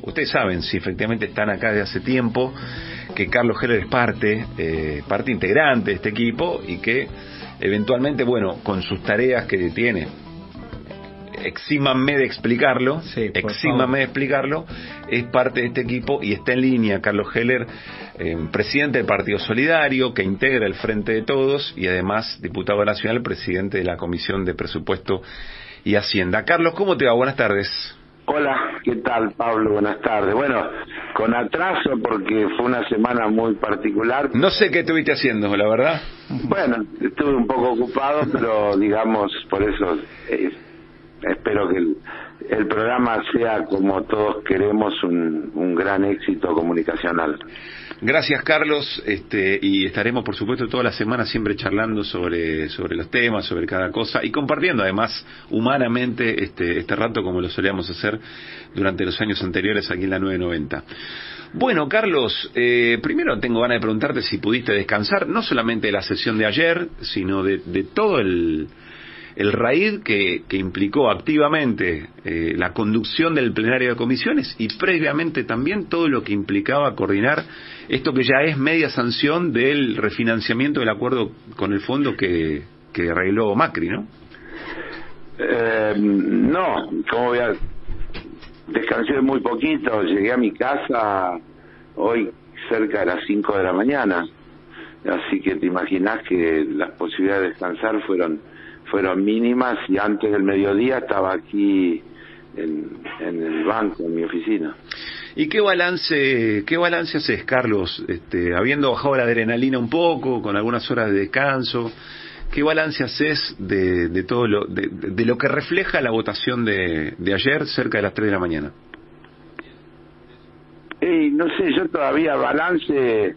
ustedes saben, si efectivamente están acá desde hace tiempo, que Carlos Heller es parte integrante de este equipo y que eventualmente, bueno, con sus tareas que tiene, exímanme de explicarlo, es parte de este equipo y está en línea Carlos Heller, presidente del Partido Solidario, que integra el Frente de Todos y además diputado nacional, presidente de la Comisión de Presupuesto y Hacienda. Carlos, ¿cómo te va? Buenas tardes. Hola, ¿qué tal, Pablo? Buenas tardes. Bueno, con atraso porque fue una semana muy particular. No sé qué estuviste haciendo, la verdad. Bueno, estuve un poco ocupado, pero digamos, por eso espero que el programa sea, como todos queremos, un gran éxito comunicacional. Gracias, Carlos, y estaremos, por supuesto, toda la semana siempre charlando sobre los temas, sobre cada cosa, y compartiendo, además, humanamente, este rato como lo solíamos hacer durante los años anteriores aquí en la 990. Bueno, Carlos, primero tengo ganas de preguntarte si pudiste descansar, no solamente de la sesión de ayer, sino de todo el raíz que implicó activamente la conducción del plenario de comisiones y previamente también todo lo que implicaba coordinar esto que ya es media sanción del refinanciamiento del acuerdo con el fondo que arregló Macri, ¿no? No, como voy a... Descansé muy poquito, llegué a mi casa hoy cerca de las 5 de la mañana, así que te imaginás que las posibilidades de descansar fueron mínimas y antes del mediodía estaba aquí en el banco, en mi oficina. ¿Y qué balance haces, Carlos? Habiendo bajado la adrenalina un poco, con algunas horas de descanso, ¿qué balance haces de todo de lo que refleja la votación de ayer cerca de las 3 de la mañana? No sé, yo todavía balance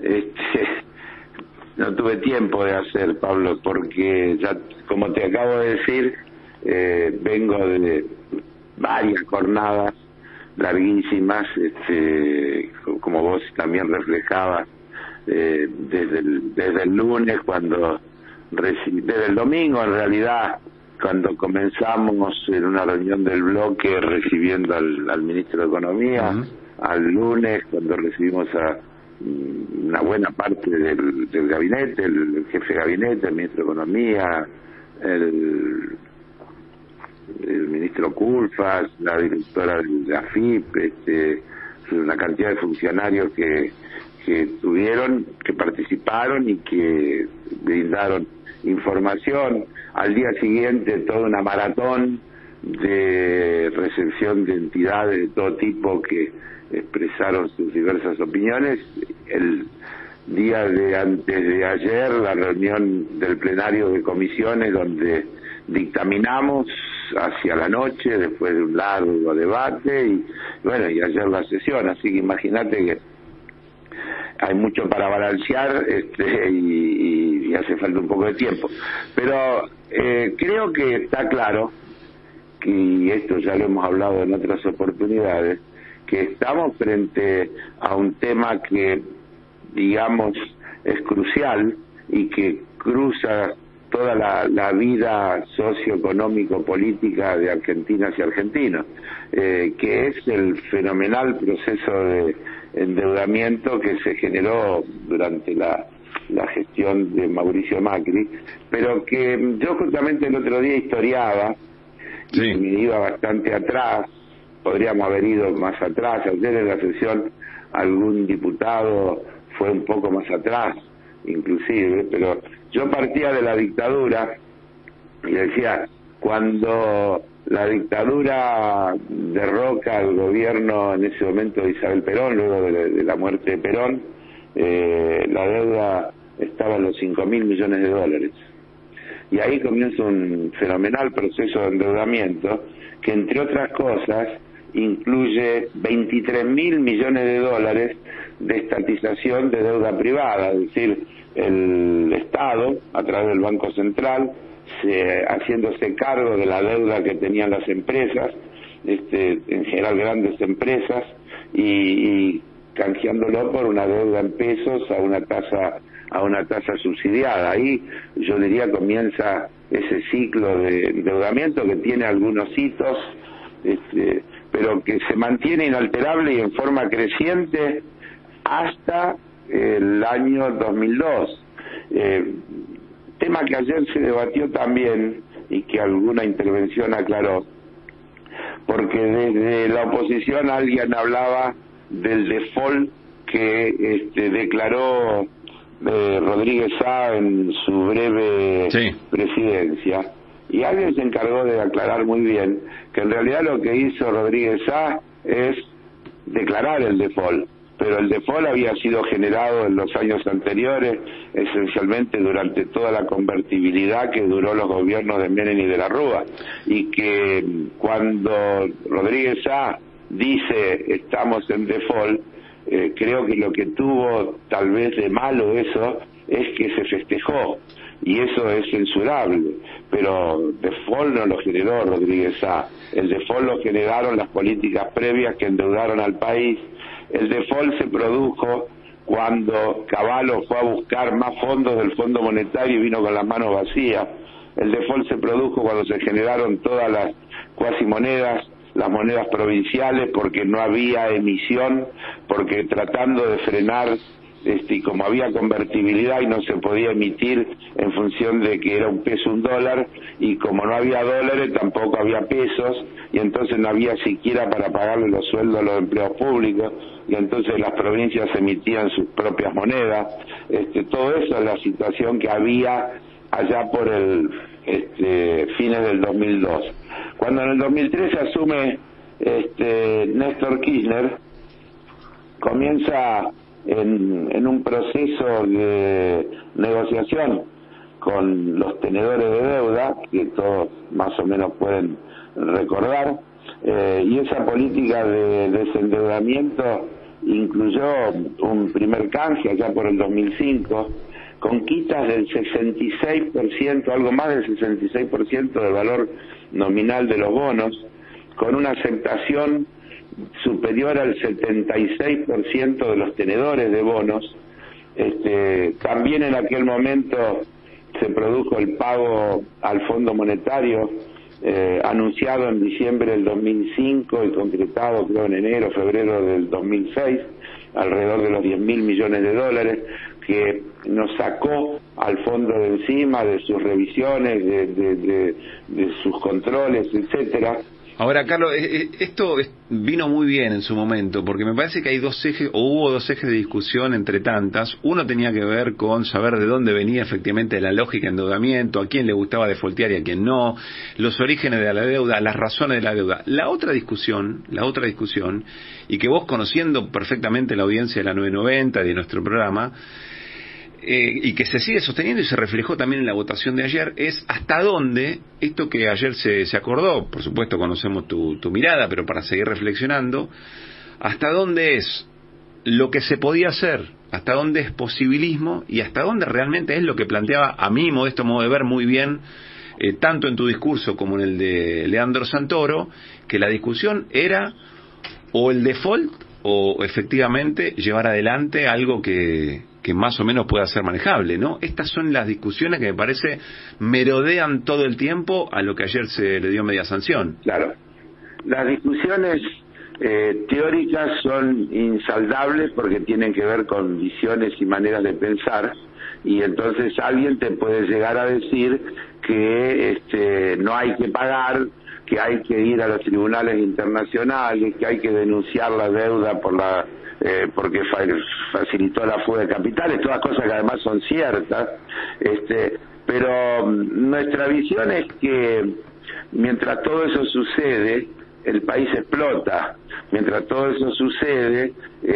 no tuve tiempo de hacer, Pablo, porque ya, como te acabo de decir, vengo de varias jornadas larguísimas, como vos también reflejabas, desde el lunes, desde el domingo en realidad, cuando comenzamos en una reunión del bloque recibiendo al ministro de Economía, al lunes cuando recibimos a una buena parte del gabinete, el jefe de gabinete, el ministro de Economía, el ministro Culfas, la directora de la AFIP, una cantidad de funcionarios que participaron y que brindaron información. Al día siguiente toda una maratón de recepción de entidades de todo tipo que expresaron sus diversas opiniones. El día de antes de ayer, la reunión del plenario de comisiones donde dictaminamos hacia la noche después de un largo debate y ayer la sesión, así que imagínate que hay mucho para balancear y hace falta un poco de tiempo, pero creo que está claro, y esto ya lo hemos hablado en otras oportunidades, que estamos frente a un tema que, digamos, es crucial y que cruza toda la vida socioeconómico-política de argentinas y argentinos, que es el fenomenal proceso de endeudamiento que se generó durante la gestión de Mauricio Macri, pero que yo justamente el otro día historiaba, y me iba bastante atrás. Podríamos haber ido más atrás. Ayer en la sesión algún diputado fue un poco más atrás, inclusive, pero yo partía de la dictadura y decía, cuando la dictadura derroca al gobierno en ese momento de Isabel Perón, luego de la muerte de Perón, la deuda estaba en los 5.000 millones de dólares. Y ahí comienza un fenomenal proceso de endeudamiento que, entre otras cosas, incluye 23.000 millones de dólares de estatización de deuda privada, es decir, el Estado, a través del Banco Central, haciéndose cargo de la deuda que tenían las empresas, en general grandes empresas, y canjeándolo por una deuda en pesos a una tasa subsidiada. Ahí yo diría comienza ese ciclo de endeudamiento que tiene algunos hitos, pero que se mantiene inalterable y en forma creciente hasta el año 2002. Tema que ayer se debatió también y que alguna intervención aclaró, porque desde la oposición alguien hablaba del default que declaró Rodríguez Sá en su breve presidencia, y alguien se encargó de aclarar muy bien que en realidad lo que hizo Rodríguez Sá es declarar el default, pero el default había sido generado en los años anteriores, esencialmente durante toda la convertibilidad que duró los gobiernos de Menem y de la Rúa, y que cuando Rodríguez Sá dice estamos en default, creo que lo que tuvo tal vez de malo eso es que se festejó, y eso es censurable, pero default no lo generó Rodríguez Sá, el default lo generaron las políticas previas que endeudaron al país. El default se produjo cuando Cavallo fue a buscar más fondos del Fondo Monetario y vino con las manos vacías. El default se produjo cuando se generaron todas las cuasimonedas, las monedas provinciales, porque no había emisión, porque tratando de frenar, y como había convertibilidad y no se podía emitir en función de que era un peso un dólar, y como no había dólares tampoco había pesos, y entonces no había siquiera para pagarle los sueldos a los empleados públicos, y entonces las provincias emitían sus propias monedas. Todo eso es la situación que había allá por el fines del 2002. Cuando en el 2003 asume Néstor Kirchner, comienza en un proceso de negociación con los tenedores de deuda, que todos más o menos pueden recordar, y esa política de desendeudamiento incluyó un primer canje allá por el 2005, con quitas del 66%, algo más del 66% del valor nominal de los bonos, con una aceptación superior al 76% de los tenedores de bonos. También en aquel momento se produjo el pago al Fondo Monetario, anunciado en diciembre del 2005 y concretado creo en enero, febrero del 2006, alrededor de los 10.000 millones de dólares, que nos sacó al fondo de encima de sus revisiones, de sus controles, etcétera. Ahora, Carlos, esto vino muy bien en su momento, porque me parece que hay dos ejes, o hubo dos ejes de discusión entre tantas. Uno tenía que ver con saber de dónde venía efectivamente la lógica de endeudamiento, a quién le gustaba defaultear y a quién no, los orígenes de la deuda, las razones de la deuda. La otra discusión, y que vos, conociendo perfectamente la audiencia de la 990 de nuestro programa, y que se sigue sosteniendo y se reflejó también en la votación de ayer, es hasta dónde, esto que ayer se acordó, por supuesto conocemos tu mirada, pero para seguir reflexionando, hasta dónde es lo que se podía hacer, hasta dónde es posibilismo y hasta dónde realmente es lo que planteaba, a mí, modesto modo de ver, muy bien, tanto en tu discurso como en el de Leandro Santoro, que la discusión era o el default o efectivamente llevar adelante algo que más o menos pueda ser manejable, ¿no? Estas son las discusiones que me parece merodean todo el tiempo a lo que ayer se le dio media sanción. Claro. Las discusiones teóricas son insaldables porque tienen que ver con visiones y maneras de pensar, y entonces alguien te puede llegar a decir que no hay que pagar, que hay que ir a los tribunales internacionales, que hay que denunciar la deuda porque facilitó la fuga de capitales, todas cosas que además son ciertas, pero nuestra visión es que mientras todo eso sucede, el país explota. Mientras todo eso sucede,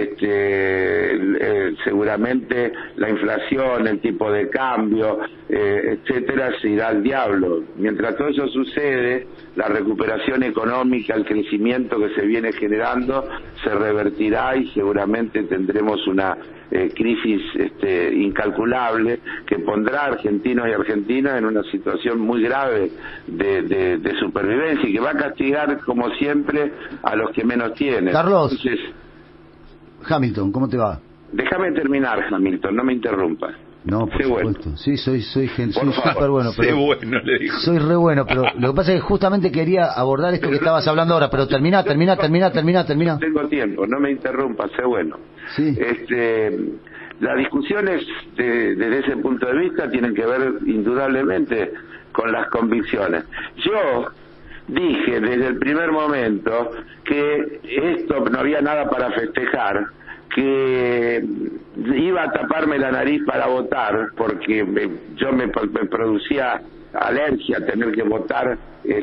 seguramente la inflación, el tipo de cambio, etcétera, se irá al diablo. Mientras todo eso sucede, la recuperación económica, el crecimiento que se viene generando, se revertirá y seguramente tendremos una crisis incalculable que pondrá a argentinos y argentinas en una situación muy grave de supervivencia, y que va a castigar, como siempre, a los que menos tienen. Carlos, entonces, Hamilton, ¿cómo te va? Déjame terminar, Hamilton, no me interrumpas. No, por supuesto. Bueno. Sí, soy súper bueno, pero bueno, le digo. Soy re bueno, pero lo que pasa es que justamente quería abordar esto que estabas hablando ahora, pero termina. No tengo tiempo, no me interrumpas, sé bueno. Sí. Las discusiones desde ese punto de vista tienen que ver indudablemente con las convicciones. Yo dije desde el primer momento que esto no había nada para festejar, que iba a taparme la nariz para votar porque me producía alergia tener que votar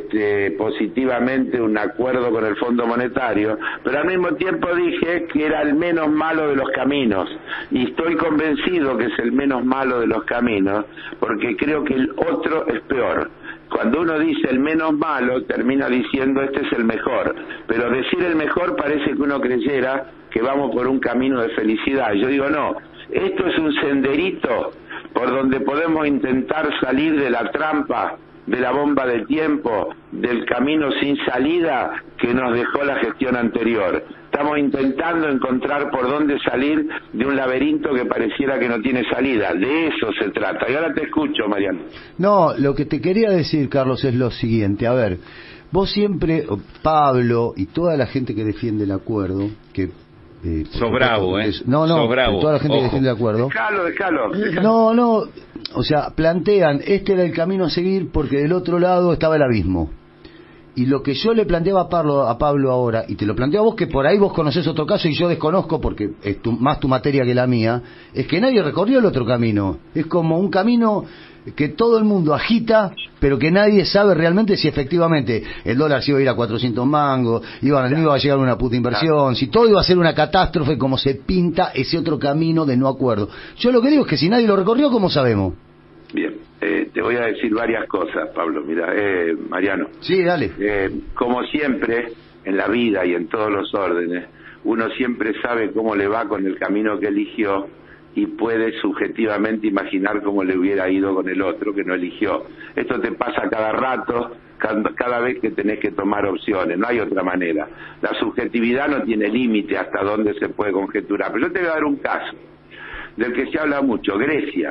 positivamente un acuerdo con el Fondo Monetario, pero al mismo tiempo dije que era el menos malo de los caminos, y estoy convencido que es el menos malo de los caminos porque creo que el otro es peor. Cuando uno dice el menos malo, termina diciendo este es el mejor, pero decir el mejor parece que uno creyera que vamos por un camino de felicidad. Yo digo no, esto es un senderito por donde podemos intentar salir de la trampa, de la bomba de tiempo, del camino sin salida que nos dejó la gestión anterior. Estamos intentando encontrar por dónde salir de un laberinto que pareciera que no tiene salida. De eso se trata. Y ahora te escucho, Mariano. No, lo que te quería decir, Carlos, es lo siguiente. A ver, vos siempre, Pablo y toda la gente que defiende el acuerdo, que sos bravo, sos bravo. Toda la gente que defiende el acuerdo. Dejalo. No, o sea, plantean, este era el camino a seguir porque del otro lado estaba el abismo. Y lo que yo le planteaba a Pablo ahora, y te lo planteo a vos, que por ahí vos conocés otro caso y yo desconozco porque es más tu materia que la mía, es que nadie recorrió el otro camino. Es como un camino que todo el mundo agita, pero que nadie sabe realmente si efectivamente el dólar se iba a ir a 400 mangos, iba a llegar una puta inversión, si todo iba a ser una catástrofe como se pinta ese otro camino de no acuerdo. Yo lo que digo es que si nadie lo recorrió, ¿cómo sabemos? Bien, te voy a decir varias cosas, Pablo. Mira, Mariano. Sí, dale. Como siempre, en la vida y en todos los órdenes, uno siempre sabe cómo le va con el camino que eligió y puede subjetivamente imaginar cómo le hubiera ido con el otro que no eligió. Esto te pasa cada rato, cada vez que tenés que tomar opciones, no hay otra manera. La subjetividad no tiene límite hasta dónde se puede conjeturar. Pero yo te voy a dar un caso del que se habla mucho, Grecia.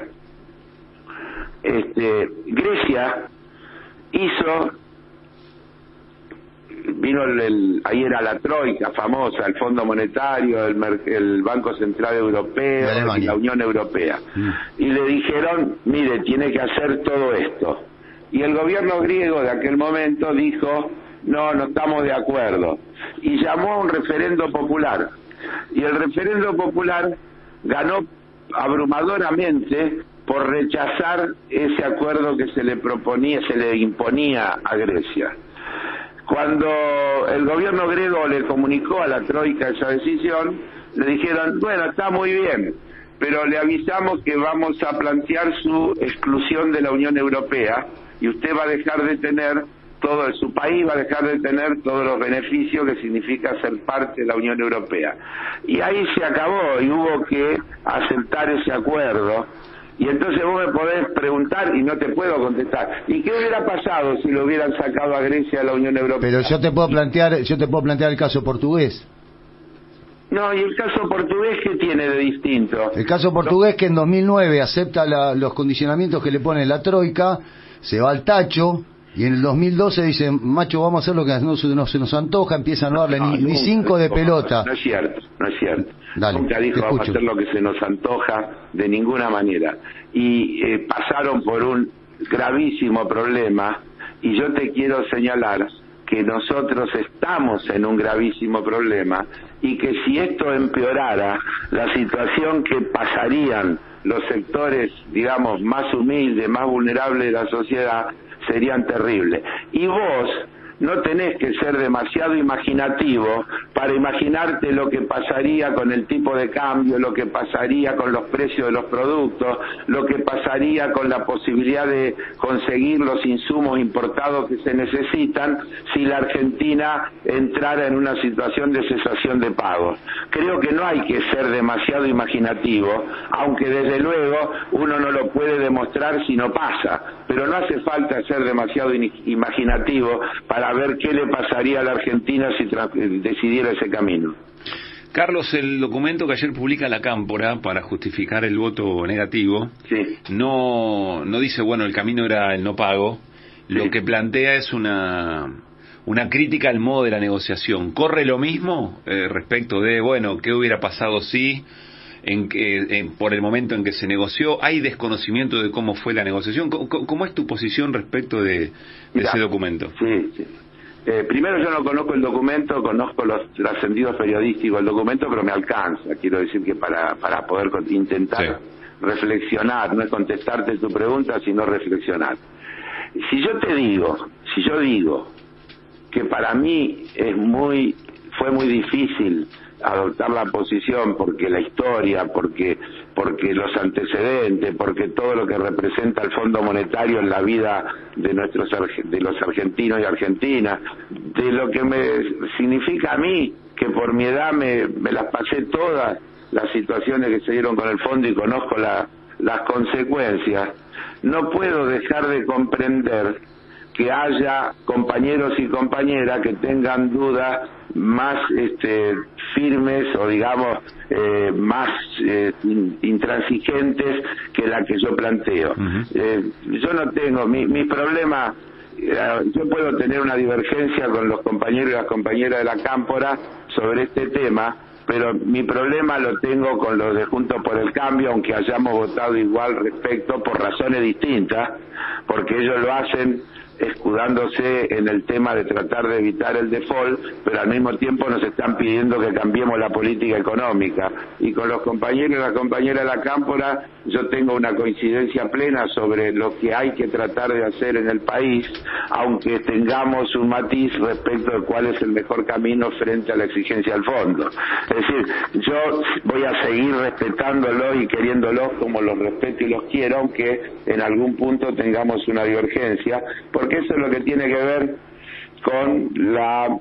Grecia vino ahí era la troika famosa, el Fondo Monetario, el Banco Central Europeo y la Unión Europea, y le dijeron, mire, tiene que hacer todo esto, y el gobierno griego de aquel momento dijo, no estamos de acuerdo, y llamó a un referendo popular, y el referendo popular ganó abrumadoramente por rechazar ese acuerdo que se le imponía a Grecia. Cuando el gobierno griego le comunicó a la troika esa decisión, le dijeron, bueno, está muy bien, pero le avisamos que vamos a plantear su exclusión de la Unión Europea y usted va a dejar de tener su país va a dejar de tener todos los beneficios que significa ser parte de la Unión Europea. Y ahí se acabó y hubo que aceptar ese acuerdo. Y entonces vos me podés preguntar y no te puedo contestar. ¿Y qué hubiera pasado si lo hubieran sacado a Grecia de la Unión Europea? Pero yo te puedo plantear el caso portugués. No, ¿y el caso portugués qué tiene de distinto? El caso portugués que en 2009 acepta los condicionamientos que le pone la troika, se va al tacho, y en el 2012 dicen, macho, vamos a hacer lo que no se nos antoja, empiezan a no darle ni 5 de pelota. No es cierto. Dale, nunca dijo vamos a hacer lo que se nos antoja de ninguna manera. Y pasaron por un gravísimo problema, y yo te quiero señalar que nosotros estamos en un gravísimo problema, y que si esto empeorara, la situación que pasarían los sectores, digamos, más humildes, más vulnerables de la sociedad, serían terribles. Y vos no tenés que ser demasiado imaginativo para imaginarte lo que pasaría con el tipo de cambio, lo que pasaría con los precios de los productos, lo que pasaría con la posibilidad de conseguir los insumos importados que se necesitan si la Argentina entrara en una situación de cesación de pagos. Creo que no hay que ser demasiado imaginativo, aunque desde luego uno no lo puede demostrar si no pasa, pero no hace falta ser demasiado imaginativo para ver qué le pasaría a la Argentina si decidiera ese camino. Carlos, el documento que ayer publica la Cámpora para justificar el voto negativo, Sí. no dice, bueno, el camino era el no pago. Lo Sí. que plantea es una crítica al modo de la negociación. ¿Corre lo mismo respecto de, bueno, qué hubiera pasado si, por el momento en que se negoció, hay desconocimiento de cómo fue la negociación? ¿Cómo es tu posición respecto de ese documento? Sí, sí. Primero, yo no conozco el documento, conozco los trascendidos periodísticos del documento, pero me alcanza. Quiero decir que para poder intentar reflexionar, no es contestarte tu pregunta, sino reflexionar. Si yo digo que para mí fue muy difícil adoptar la posición porque la historia, porque los antecedentes, porque todo lo que representa el Fondo Monetario en la vida de los argentinos y argentinas, de lo que me significa a mí, que por mi edad me las pasé todas las situaciones que se dieron con el fondo y conozco las consecuencias, no puedo dejar de comprender que haya compañeros y compañeras que tengan dudas más firmes o digamos más intransigentes que la que yo planteo. Yo no tengo mi problema. Yo puedo tener una divergencia con los compañeros y las compañeras de la Cámpora sobre este tema, pero mi problema lo tengo con los de Juntos por el Cambio, aunque hayamos votado igual respecto por razones distintas, porque ellos lo hacen escudándose en el tema de tratar de evitar el default, pero al mismo tiempo nos están pidiendo que cambiemos la política económica. Y con los compañeros y las compañeras de la Cámpora yo tengo una coincidencia plena sobre lo que hay que tratar de hacer en el país, aunque tengamos un matiz respecto de cuál es el mejor camino frente a la exigencia del fondo. Es decir, yo voy a seguir respetándolos y queriéndolos como los respeto y los quiero, aunque en algún punto tengamos una divergencia, porque eso es lo que tiene que ver con la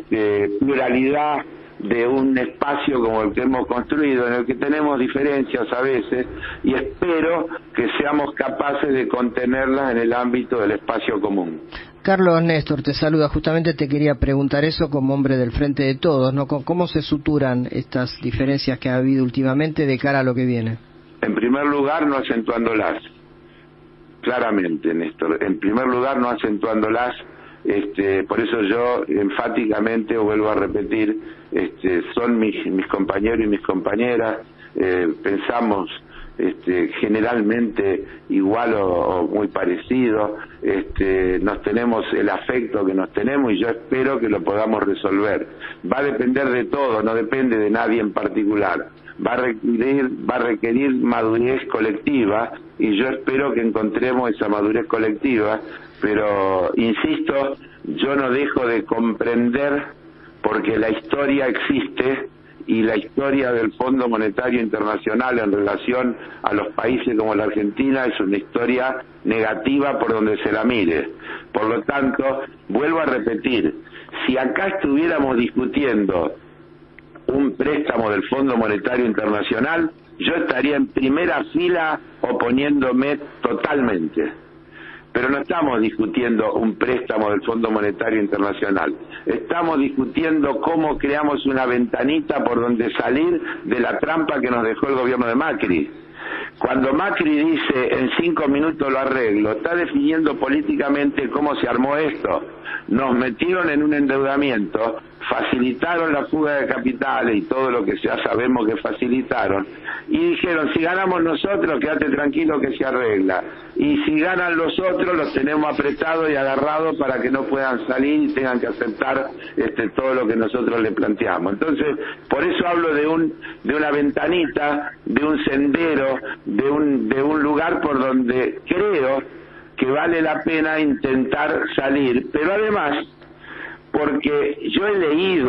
pluralidad de un espacio como el que hemos construido, en el que tenemos diferencias a veces, y espero que seamos capaces de contenerlas en el ámbito del espacio común. Carlos, Néstor te saluda. Justamente te quería preguntar eso como hombre del Frente de Todos, ¿no? ¿Cómo se suturan estas diferencias que ha habido últimamente de cara a lo que viene? En primer lugar, no acentuándolas. Claramente, Néstor. En primer lugar, no acentuándolas. Por eso yo enfáticamente vuelvo a repetir, son mis compañeros y mis compañeras, pensamos generalmente igual o muy parecido, nos tenemos el afecto que nos tenemos y yo espero que lo podamos resolver. Va a depender de todo, no depende de nadie en particular. Va a requerir madurez colectiva y yo espero que encontremos esa madurez colectiva, pero insisto, yo no dejo de comprender, porque la historia existe y la historia del Fondo Monetario Internacional en relación a los países como la Argentina es una historia negativa por donde se la mire. Por lo tanto, vuelvo a repetir, si acá estuviéramos discutiendo un préstamo del Fondo Monetario Internacional, yo estaría en primera fila oponiéndome totalmente. Pero no estamos discutiendo un préstamo del Fondo Monetario Internacional. Estamos discutiendo cómo creamos una ventanita por donde salir de la trampa que nos dejó el gobierno de Macri. Cuando Macri dice en 5 minutos lo arreglo, está definiendo políticamente cómo se armó esto. Nos metieron en un endeudamiento, facilitaron la fuga de capitales y todo lo que ya sabemos que facilitaron, y dijeron, si ganamos nosotros, quédate tranquilo que se arregla, y si ganan los otros, los tenemos apretados y agarrados para que no puedan salir y tengan que aceptar todo lo que nosotros le planteamos. Entonces, por eso hablo de una ventanita, de un sendero, de un lugar por donde creo que vale la pena intentar salir, pero además porque yo he leído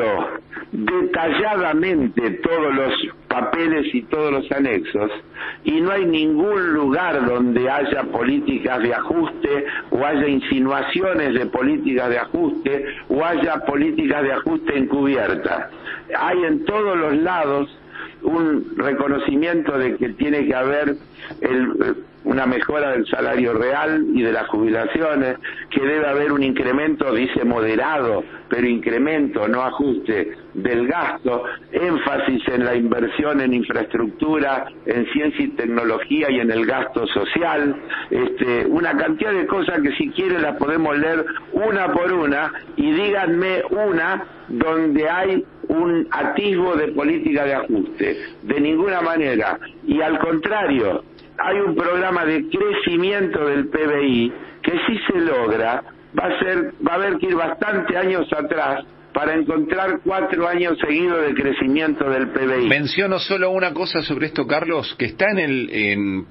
detalladamente todos los papeles y todos los anexos y no hay ningún lugar donde haya políticas de ajuste o haya insinuaciones de políticas de ajuste o haya políticas de ajuste encubiertas. Hay en todos los lados un reconocimiento de que tiene que haber una mejora del salario real y de las jubilaciones, que debe haber un incremento, dice moderado, pero incremento, no ajuste, del gasto, énfasis en la inversión en infraestructura, en ciencia y tecnología y en el gasto social, una cantidad de cosas que si quieren las podemos leer una por una, y díganme una donde hay un atisbo de política de ajuste, de ninguna manera, y al contrario, hay un programa de crecimiento del PBI que si se logra va a haber que ir bastante años atrás para encontrar 4 años seguidos de crecimiento del PBI. Menciono solo una cosa sobre esto, Carlos, que está en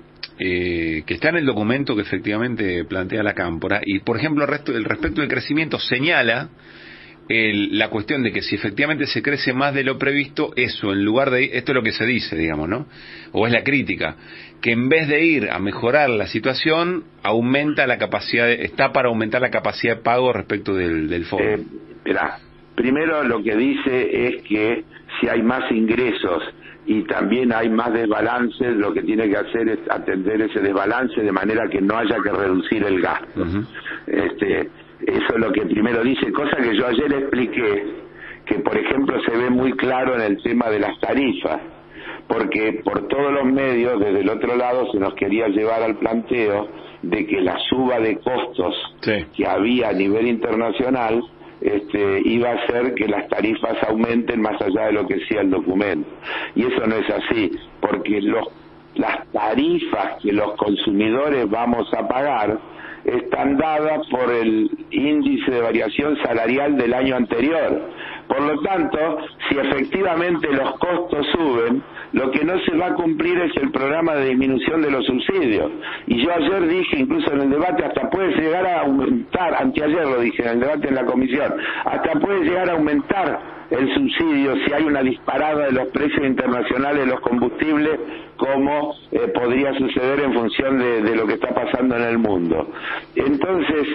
el documento que efectivamente plantea la Cámpora, y por ejemplo respecto del crecimiento señala la cuestión de que si efectivamente se crece más de lo previsto, eso, en lugar de, esto es lo que se dice, digamos, ¿no? O es la crítica, que en vez de ir a mejorar la situación, aumenta la capacidad, está para aumentar la capacidad de pago respecto del fondo. Primero lo que dice es que si hay más ingresos y también hay más desbalances, lo que tiene que hacer es atender ese desbalance de manera que no haya que reducir el gasto. Uh-huh. Eso es lo que primero dice, cosa que yo ayer expliqué, que por ejemplo se ve muy claro en el tema de las tarifas, porque por todos los medios, desde el otro lado, se nos quería llevar al planteo de que la suba de costos que había a nivel internacional iba a hacer que las tarifas aumenten más allá de lo que decía el documento. Y eso no es así, porque las tarifas que los consumidores vamos a pagar están dadas por el índice de variación salarial del año anterior. Por lo tanto, si efectivamente los costos suben, lo que no se va a cumplir es el programa de disminución de los subsidios. Y yo ayer dije, incluso en el debate, hasta puede llegar a aumentar, anteayer lo dije en el debate en la comisión, hasta puede llegar a aumentar el subsidio si hay una disparada de los precios internacionales de los combustibles, como podría suceder en función de lo que está pasando en el mundo. Entonces,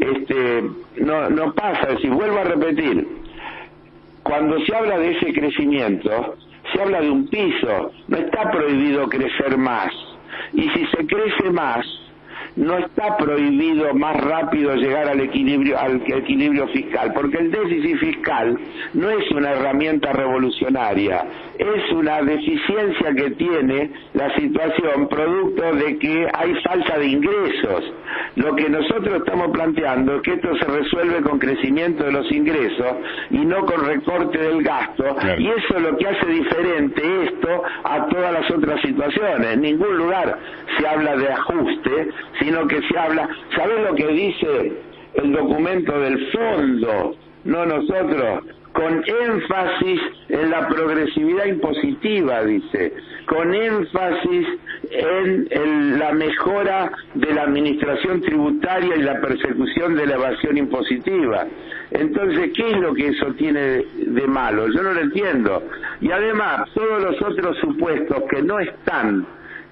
no pasa, es decir, vuelvo a repetir, cuando se habla de ese crecimiento, se habla de un piso, no está prohibido crecer más, y si se crece más, no está prohibido más rápido llegar al equilibrio fiscal, porque el déficit fiscal no es una herramienta revolucionaria, es una deficiencia que tiene la situación producto de que hay falta de ingresos. Lo que nosotros estamos planteando es que esto se resuelve con crecimiento de los ingresos y no con recorte del gasto, claro. Y eso es lo que hace diferente esto a todas las otras situaciones. En ningún lugar se habla de ajuste, sino que se habla, ¿sabés lo que dice el documento del fondo? No nosotros, con énfasis en la progresividad impositiva, dice, con énfasis en la mejora de la administración tributaria y la persecución de la evasión impositiva. Entonces, ¿qué es lo que eso tiene de malo? Yo no lo entiendo. Y además, todos los otros supuestos que no están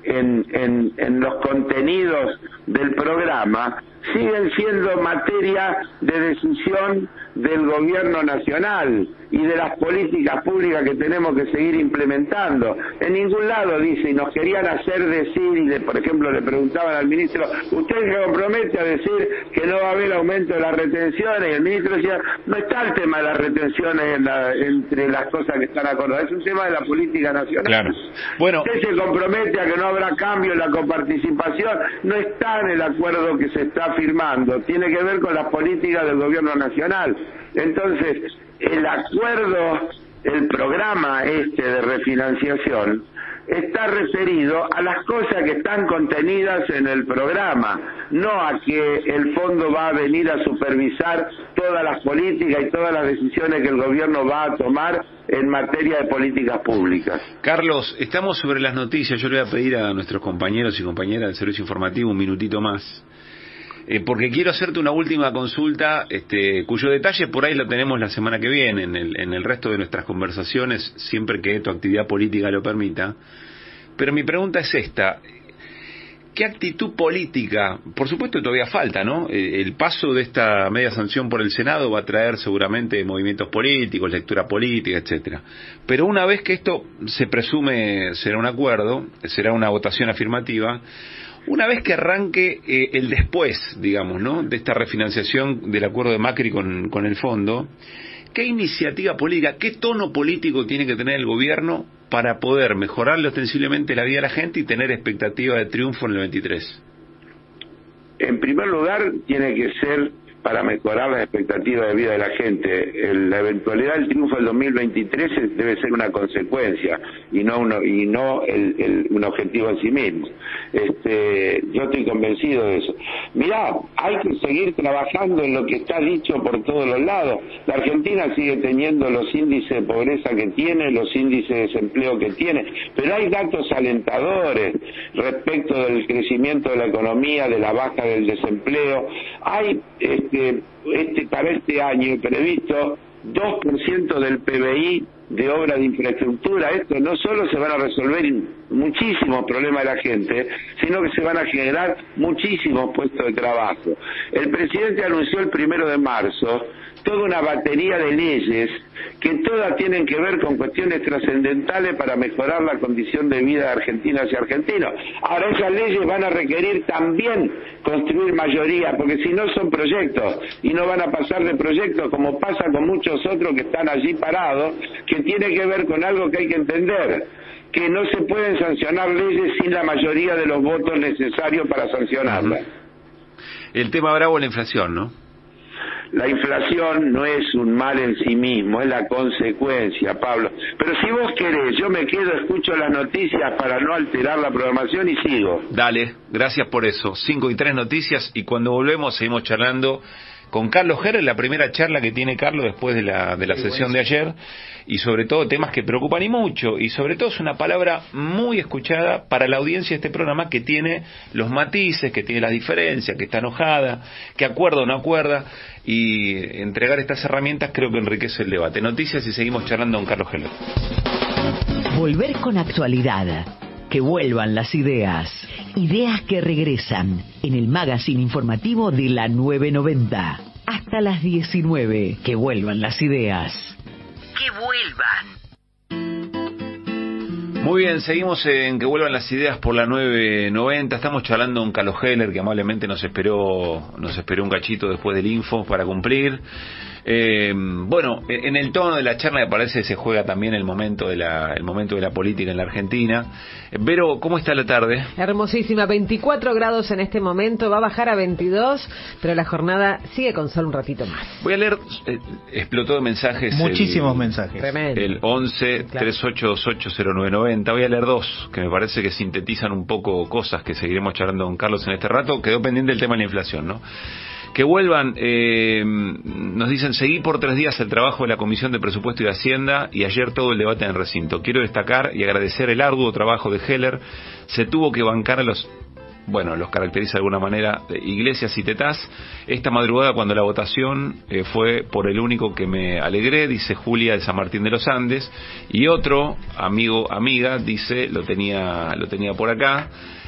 en los contenidos del programa siguen siendo materia de decisión del gobierno nacional y de las políticas públicas que tenemos que seguir implementando. En ningún lado dice, y nos querían hacer decir, y por ejemplo le preguntaban al ministro, ¿usted se compromete a decir que no va a haber aumento de las retenciones? Y el ministro decía, no está el tema de las retenciones entre las cosas que están acordadas, es un tema de la política nacional. Claro. Bueno, usted se compromete a que no habrá cambio en la coparticipación, no está en el acuerdo que se está firmando, tiene que ver con las políticas del gobierno nacional. Entonces, el acuerdo, el programa de refinanciación está referido a las cosas que están contenidas en el programa, no a que el fondo va a venir a supervisar todas las políticas y todas las decisiones que el gobierno va a tomar en materia de políticas públicas. Carlos, estamos sobre las noticias. Yo le voy a pedir a nuestros compañeros y compañeras del servicio informativo un minutito más. Porque quiero hacerte una última consulta, cuyo detalle por ahí lo tenemos la semana que viene, en el resto de nuestras conversaciones, siempre que tu actividad política lo permita. Pero mi pregunta es esta: ¿qué actitud política? Por supuesto todavía falta, ¿no? El paso de esta media sanción por el Senado va a traer seguramente movimientos políticos, lectura política, etcétera. Pero una vez que esto se presume será un acuerdo, será una votación afirmativa, una vez que arranque el después, digamos, ¿no?, de esta refinanciación del acuerdo de Macri con el fondo, ¿qué iniciativa política, qué tono político tiene que tener el gobierno para poder mejorarle ostensiblemente la vida a la gente y tener expectativa de triunfo en el 23? En primer lugar, tiene que ser para mejorar las expectativas de vida de la gente. La eventualidad del triunfo del 2023 debe ser una consecuencia y no un objetivo en sí mismo. Yo estoy convencido de eso. Mirá, hay que seguir trabajando en lo que está dicho por todos los lados. La Argentina sigue teniendo los índices de pobreza que tiene, los índices de desempleo que tiene, pero hay datos alentadores respecto del crecimiento de la economía, de la baja del desempleo. Hay para este año previsto 2% del PBI de obra de infraestructura. Esto no solo se van a resolver muchísimos problemas de la gente, sino que se van a generar muchísimos puestos de trabajo. El presidente anunció el 1 de marzo toda una batería de leyes que todas tienen que ver con cuestiones trascendentales para mejorar la condición de vida de argentinas y argentinos. Ahora, esas leyes van a requerir también construir mayoría, porque si no son proyectos, y no van a pasar de proyectos como pasa con muchos otros que están allí parados, que tiene que ver con algo que hay que entender, que no se pueden sancionar leyes sin la mayoría de los votos necesarios para sancionarlas. El tema bravo es la inflación, ¿no? La inflación no es un mal en sí mismo, es la consecuencia, Pablo. Pero si vos querés, yo me quedo, escucho las noticias para no alterar la programación y sigo. Dale, gracias por eso. 5:03 noticias, y cuando volvemos seguimos charlando con Carlos Heller, la primera charla que tiene Carlos después de la sesión de ayer, y sobre todo temas que preocupan y mucho, y sobre todo es una palabra muy escuchada para la audiencia de este programa, que tiene los matices, que tiene las diferencias, que está enojada, que acuerda o no acuerda, y entregar estas herramientas creo que enriquece el debate. Noticias y seguimos charlando con Carlos Heller. Volver con actualidad. Que vuelvan las ideas. Ideas que regresan en el magazine informativo de la 990. Hasta las 19. Que vuelvan las ideas. Que vuelvan. Muy bien, seguimos en Que vuelvan las ideas por la 990. Estamos charlando con Carlos Heller, que amablemente nos esperó un cachito después del info para cumplir. Bueno, en el tono de la charla me parece que se juega también el momento de la política en la Argentina. Vero, ¿cómo está la tarde? Hermosísima, 24 grados en este momento, va a bajar a 22, pero la jornada sigue con sol un ratito más. Voy a leer, explotó de mensajes. Muchísimos mensajes. Tremendo. El 11-3828-0990. Voy a leer dos, que me parece que sintetizan un poco cosas que seguiremos charlando con Carlos en este rato. Quedó pendiente el tema de la inflación, ¿no? Que vuelvan, nos dicen, seguí por 3 días el trabajo de la Comisión de Presupuesto y de Hacienda y ayer todo el debate en el recinto. Quiero destacar y agradecer el arduo trabajo de Heller. Se tuvo que bancar a los caracteriza de alguna manera, Iglesias y Tetaz. Esta madrugada, cuando la votación fue por el único que me alegré, dice Julia de San Martín de los Andes. Y otro amiga, dice, lo tenía por acá,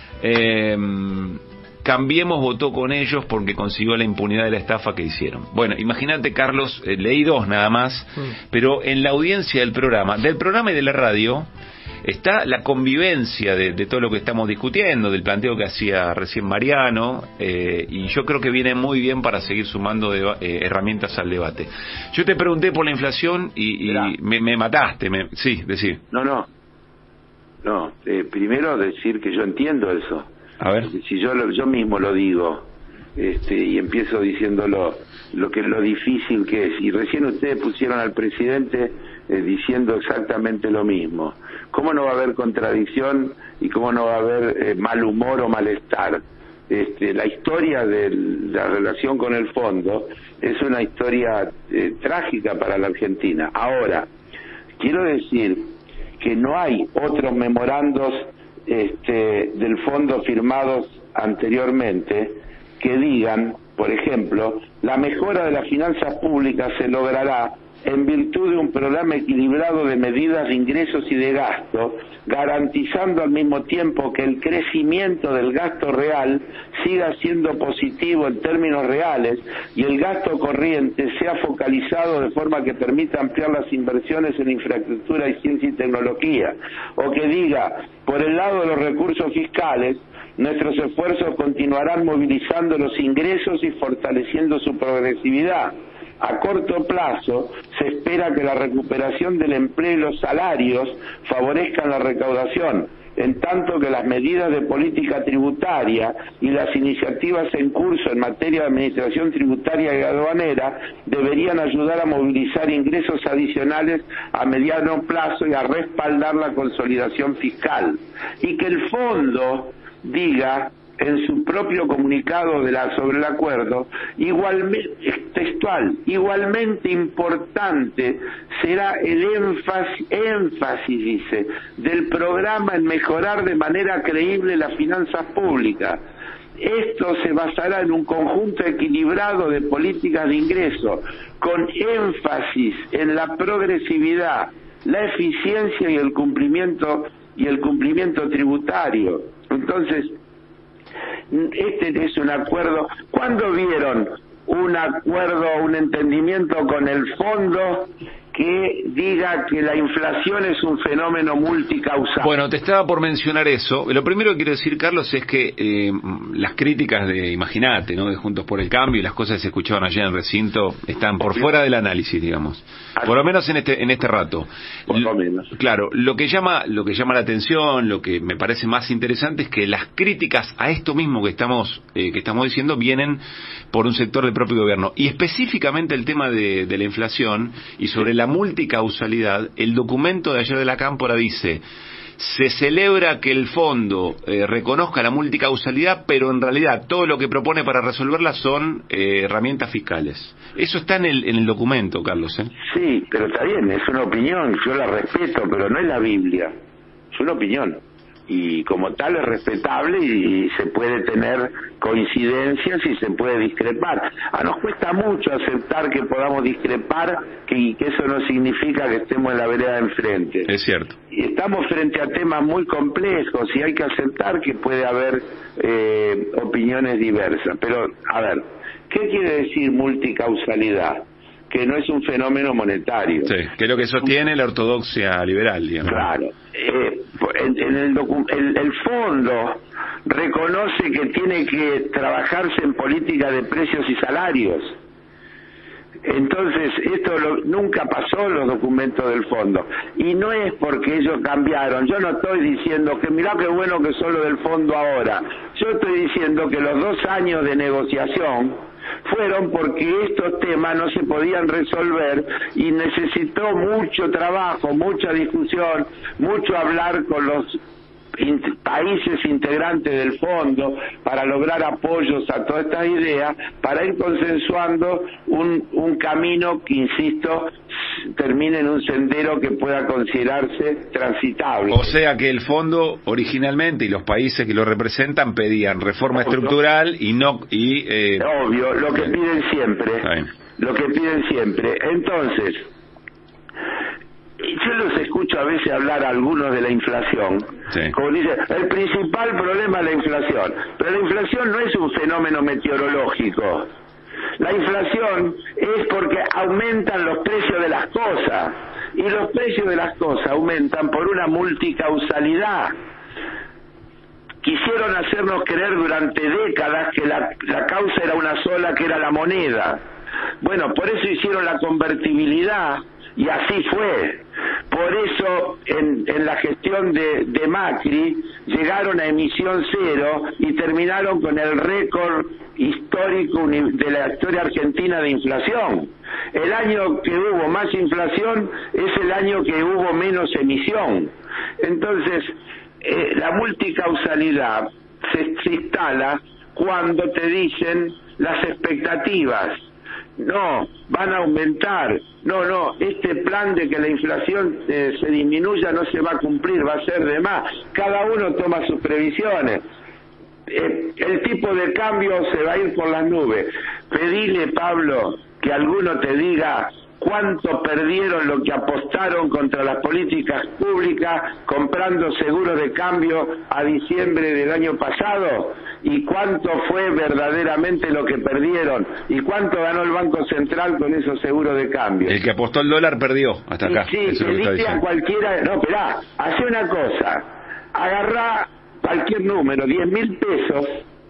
Cambiemos votó con ellos porque consiguió la impunidad de la estafa que hicieron. Bueno, imagínate, Carlos, leí 2 nada más, pero en la audiencia del programa y de la radio, está la convivencia de todo lo que estamos discutiendo, del planteo que hacía recién Mariano, y yo creo que viene muy bien para seguir sumando herramientas al debate. Yo te pregunté por la inflación y me mataste. Sí, decir. No. Primero decir que yo entiendo eso. A ver. Si yo mismo lo digo, y empiezo diciéndolo, lo difícil que es, y recién ustedes pusieron al presidente diciendo exactamente lo mismo. ¿Cómo no va a haber contradicción y cómo no va a haber mal humor o malestar? La historia de la relación con el fondo es una historia trágica para la Argentina. Ahora, quiero decir que no hay otros memorandos del fondo firmados anteriormente que digan, por ejemplo, la mejora de las finanzas públicas se logrará en virtud de un programa equilibrado de medidas de ingresos y de gasto, garantizando al mismo tiempo que el crecimiento del gasto real siga siendo positivo en términos reales y el gasto corriente sea focalizado de forma que permita ampliar las inversiones en infraestructura y ciencia y tecnología, o que diga, por el lado de los recursos fiscales, nuestros esfuerzos continuarán movilizando los ingresos y fortaleciendo su progresividad. A corto plazo, se espera que la recuperación del empleo y los salarios favorezcan la recaudación, en tanto que las medidas de política tributaria y las iniciativas en curso en materia de administración tributaria y aduanera deberían ayudar a movilizar ingresos adicionales a mediano plazo y a respaldar la consolidación fiscal. Y que el fondo diga en su propio comunicado sobre el acuerdo, igualmente textual, igualmente importante será el énfasis, dice, del programa en mejorar de manera creíble las finanzas públicas. Esto se basará en un conjunto equilibrado de políticas de ingreso, con énfasis en la progresividad, la eficiencia y el cumplimiento tributario. Entonces, este es un acuerdo. ¿Cuándo vieron un acuerdo, un entendimiento con el fondo que diga que la inflación es un fenómeno multicausal? Bueno, te estaba por mencionar eso. Lo primero que quiero decir, Carlos, es que las críticas de Imagínate, ¿no?, de Juntos por el Cambio y las cosas que se escuchaban ayer en el recinto están por fuera del análisis, digamos. Por lo menos en este rato. Por lo menos. Claro, lo que llama la atención, lo que me parece más interesante es que las críticas a esto mismo que estamos diciendo vienen por un sector del propio gobierno. Y específicamente el tema de la inflación y sobre la multicausalidad, el documento de ayer de la Cámpora dice: se celebra que el fondo reconozca la multicausalidad, pero en realidad todo lo que propone para resolverla son herramientas fiscales. Eso está en el documento, Carlos, ¿eh? Sí, pero está bien, es una opinión, yo la respeto, pero no es la Biblia, es una opinión. Y como tal es respetable y se puede tener coincidencias y se puede discrepar. Nos cuesta mucho aceptar que podamos discrepar y que eso no significa que estemos en la vereda de enfrente. Es cierto. Y estamos frente a temas muy complejos y hay que aceptar que puede haber opiniones diversas. Pero, a ver, ¿qué quiere decir multicausalidad? Que no es un fenómeno monetario. Sí, que es lo que sostiene la ortodoxia liberal, digamos. Claro. El fondo reconoce que tiene que trabajarse en política de precios y salarios. Entonces, esto nunca pasó en los documentos del fondo. Y no es porque ellos cambiaron. Yo no estoy diciendo que mirá qué bueno que son los del fondo ahora. Yo estoy diciendo que los 2 años de negociación fueron porque estos temas no se podían resolver y necesitó mucho trabajo, mucha discusión, mucho hablar con los países integrantes del fondo para lograr apoyos a todas estas ideas, para ir consensuando un camino que, insisto, termine en un sendero que pueda considerarse transitable. O sea que el fondo originalmente y los países que lo representan pedían reforma estructural y no obvio, lo que piden siempre. Entonces, yo los escucho a veces hablar a algunos de la inflación, sí, como dicen, el principal problema es la inflación, pero la inflación no es un fenómeno meteorológico. La inflación es porque aumentan los precios de las cosas, y los precios de las cosas aumentan por una multicausalidad. Quisieron hacernos creer durante décadas que la causa era una sola, que era la moneda. Bueno, por eso hicieron la convertibilidad, y así fue. Por eso en la gestión de Macri llegaron a emisión cero y terminaron con el récord histórico de la historia argentina de inflación. El año que hubo más inflación es el año que hubo menos emisión. Entonces, la multicausalidad se instala cuando te dicen las expectativas. No, van a aumentar. No, este plan de que la inflación se disminuya no se va a cumplir, va a ser de más. Cada uno toma sus previsiones. El tipo de cambio se va a ir por las nubes. Pedile, Pablo, que alguno te diga cuánto perdieron lo que apostaron contra las políticas públicas comprando seguros de cambio a diciembre del año pasado, y cuánto fue verdaderamente lo que perdieron, y cuánto ganó el Banco Central con esos seguros de cambio. El que apostó el dólar perdió hasta acá. Sí, pediste a cualquiera, no, esperá, hace una cosa, agarrá cualquier número, 10.000 pesos,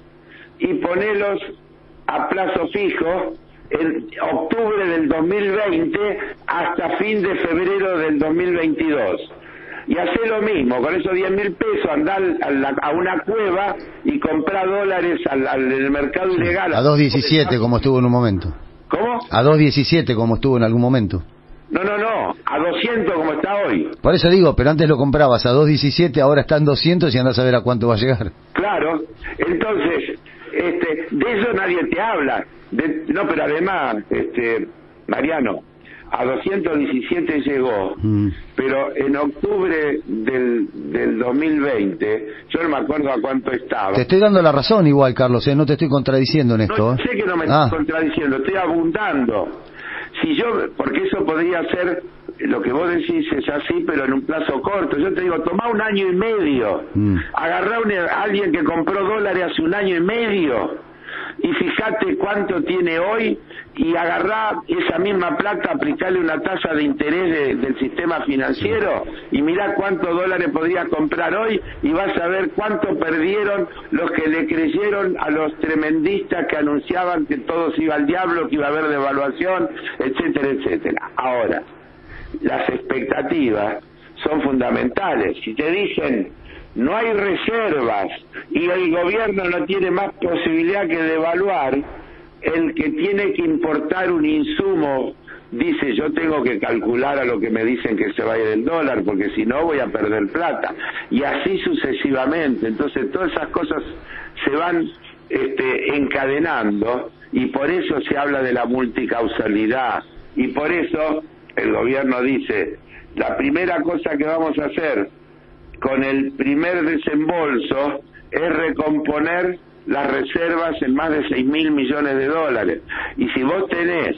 y ponelos a plazo fijo en octubre del 2020 hasta fin de febrero del 2022. Y hace lo mismo, con esos 10.000 pesos andá a una cueva y comprá dólares en el mercado ilegal. A 2.17 como estuvo en un momento. ¿Cómo? A 2.17 como estuvo en algún momento. No, a 200 como está hoy. Por eso digo, pero antes lo comprabas a 2.17, ahora está en 200 y andás a ver a cuánto va a llegar. Claro, entonces, de eso nadie te habla. No, pero además, Mariano, a 217 llegó, pero en octubre del 2020, yo no me acuerdo a cuánto estaba. Te estoy dando la razón igual, Carlos, no te estoy contradiciendo en esto. No, sé que no me estoy contradiciendo, estoy abundando. Si yo, porque eso podría ser, lo que vos decís es así, pero en un plazo corto. Yo te digo, tomá 1 año y medio, agarrá a alguien que compró dólares hace 1 año y medio, y fíjate cuánto tiene hoy, y agarrá esa misma plata, aplicarle una tasa de interés del sistema financiero, y mirá cuántos dólares podrías comprar hoy, y vas a ver cuánto perdieron los que le creyeron a los tremendistas que anunciaban que todo se iba al diablo, que iba a haber devaluación, etcétera, etcétera. Ahora, las expectativas son fundamentales. Si te dicen no hay reservas y el gobierno no tiene más posibilidad que devaluar, el que tiene que importar un insumo dice, yo tengo que calcular a lo que me dicen que se vaya del dólar, porque si no voy a perder plata, y así sucesivamente. Entonces todas esas cosas se van encadenando, y por eso se habla de la multicausalidad, y por eso el gobierno dice, la primera cosa que vamos a hacer con el primer desembolso es recomponer las reservas en más de 6.000 millones de dólares. Y si vos tenés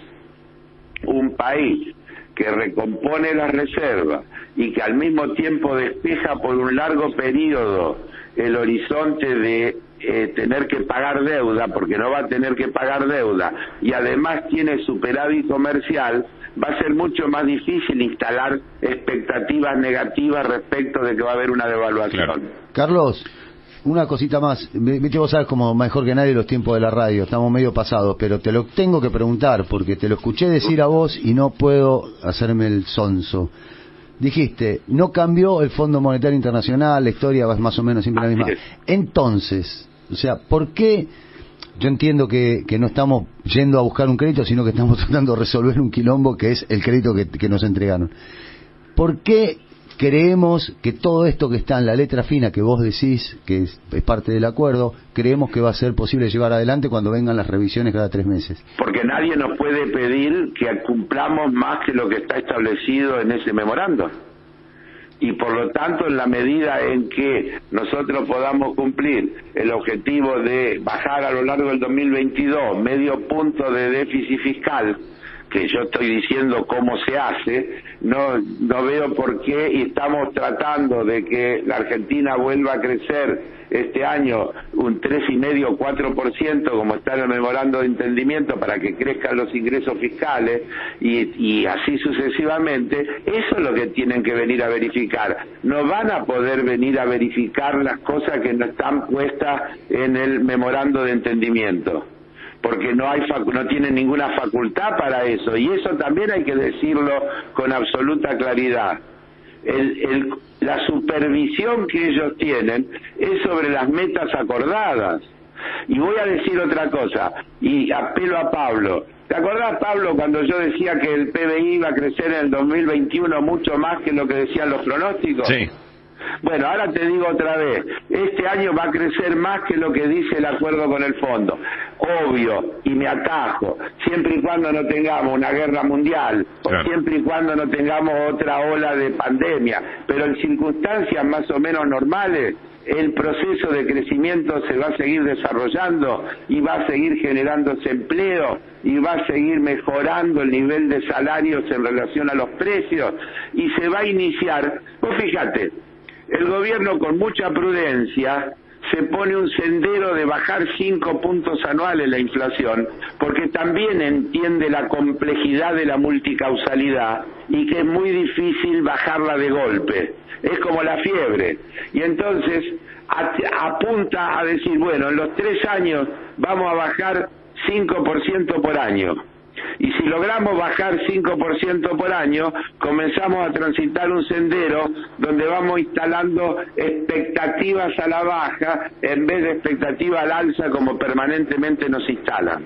un país que recompone las reservas y que al mismo tiempo despeja por un largo periodo el horizonte de tener que pagar deuda, porque no va a tener que pagar deuda, y además tiene superávit comercial, va a ser mucho más difícil instalar expectativas negativas respecto de que va a haber una devaluación. Claro. Carlos, una cosita más. Viste, vos sabes como mejor que nadie los tiempos de la radio, estamos medio pasados, pero te lo tengo que preguntar porque te lo escuché decir a vos y no puedo hacerme el sonso. Dijiste, no cambió el Fondo Monetario Internacional, la historia va más o menos siempre la misma. Entonces, o sea, ¿por qué? Yo entiendo que no estamos yendo a buscar un crédito, sino que estamos tratando de resolver un quilombo que es el crédito que nos entregaron. ¿Por qué creemos que todo esto que está en la letra fina que vos decís, que es parte del acuerdo, creemos que va a ser posible llevar adelante cuando vengan las revisiones cada 3 meses? Porque nadie nos puede pedir que cumplamos más que lo que está establecido en ese memorando. Y por lo tanto, en la medida en que nosotros podamos cumplir el objetivo de bajar a lo largo del 2022 medio punto de déficit fiscal, que yo estoy diciendo cómo se hace, no veo por qué, y estamos tratando de que la Argentina vuelva a crecer este año un 3,5 4%, como está en el memorando de entendimiento, para que crezcan los ingresos fiscales, y así sucesivamente. Eso es lo que tienen que venir a verificar. No van a poder venir a verificar las cosas que no están puestas en el memorando de entendimiento, porque no tienen ninguna facultad para eso, y eso también hay que decirlo con absoluta claridad. La supervisión que ellos tienen es sobre las metas acordadas. Y voy a decir otra cosa, y apelo a Pablo. ¿Te acordás, Pablo, cuando yo decía que el PBI iba a crecer en el 2021 mucho más que lo que decían los pronósticos? Sí. Bueno, ahora te digo otra vez, este año va a crecer más que lo que dice el acuerdo con el fondo. Obvio, y me atajo, siempre y cuando no tengamos una guerra mundial, claro, o siempre y cuando no tengamos otra ola de pandemia, pero en circunstancias más o menos normales, el proceso de crecimiento se va a seguir desarrollando y va a seguir generándose empleo y va a seguir mejorando el nivel de salarios en relación a los precios y se va a iniciar. Vos fíjate, el gobierno con mucha prudencia se pone un sendero de bajar 5 puntos anuales la inflación, porque también entiende la complejidad de la multicausalidad y que es muy difícil bajarla de golpe. Es como la fiebre. Y entonces apunta a decir, bueno, en los 3 años vamos a bajar 5% por año. Y si logramos bajar 5% por año, comenzamos a transitar un sendero donde vamos instalando expectativas a la baja en vez de expectativas al alza como permanentemente nos instalan.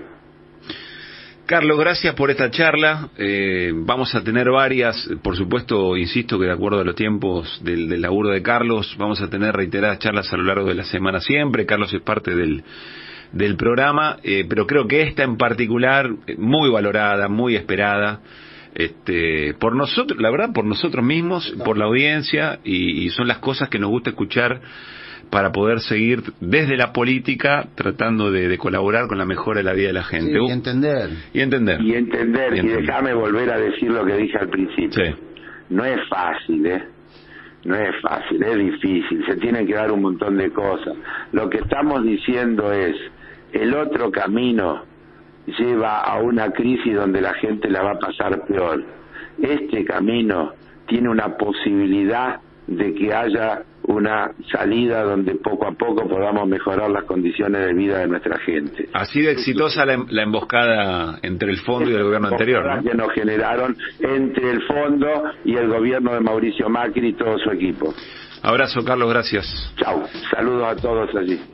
Carlos, gracias por esta charla. Vamos a tener varias, por supuesto, insisto que de acuerdo a los tiempos del laburo de Carlos, vamos a tener reiteradas charlas a lo largo de la semana siempre. Carlos es parte del programa, pero creo que esta en particular, muy valorada, muy esperada, por nosotros, la verdad, por nosotros mismos, por la audiencia, y son las cosas que nos gusta escuchar para poder seguir desde la política tratando de colaborar con la mejora de la vida de la gente. Sí, y entender. Y déjame volver a decir lo que dije al principio. Sí. No es fácil, No es fácil, es difícil, se tienen que dar un montón de cosas. Lo que estamos diciendo es, el otro camino lleva a una crisis donde la gente la va a pasar peor. Este camino tiene una posibilidad de que haya una salida donde poco a poco podamos mejorar las condiciones de vida de nuestra gente. Así de exitosa la emboscada entre el fondo y el gobierno anterior, ¿no? Que nos generaron entre el fondo y el gobierno de Mauricio Macri y todo su equipo. Abrazo, Carlos, gracias. Chau, saludos a todos allí.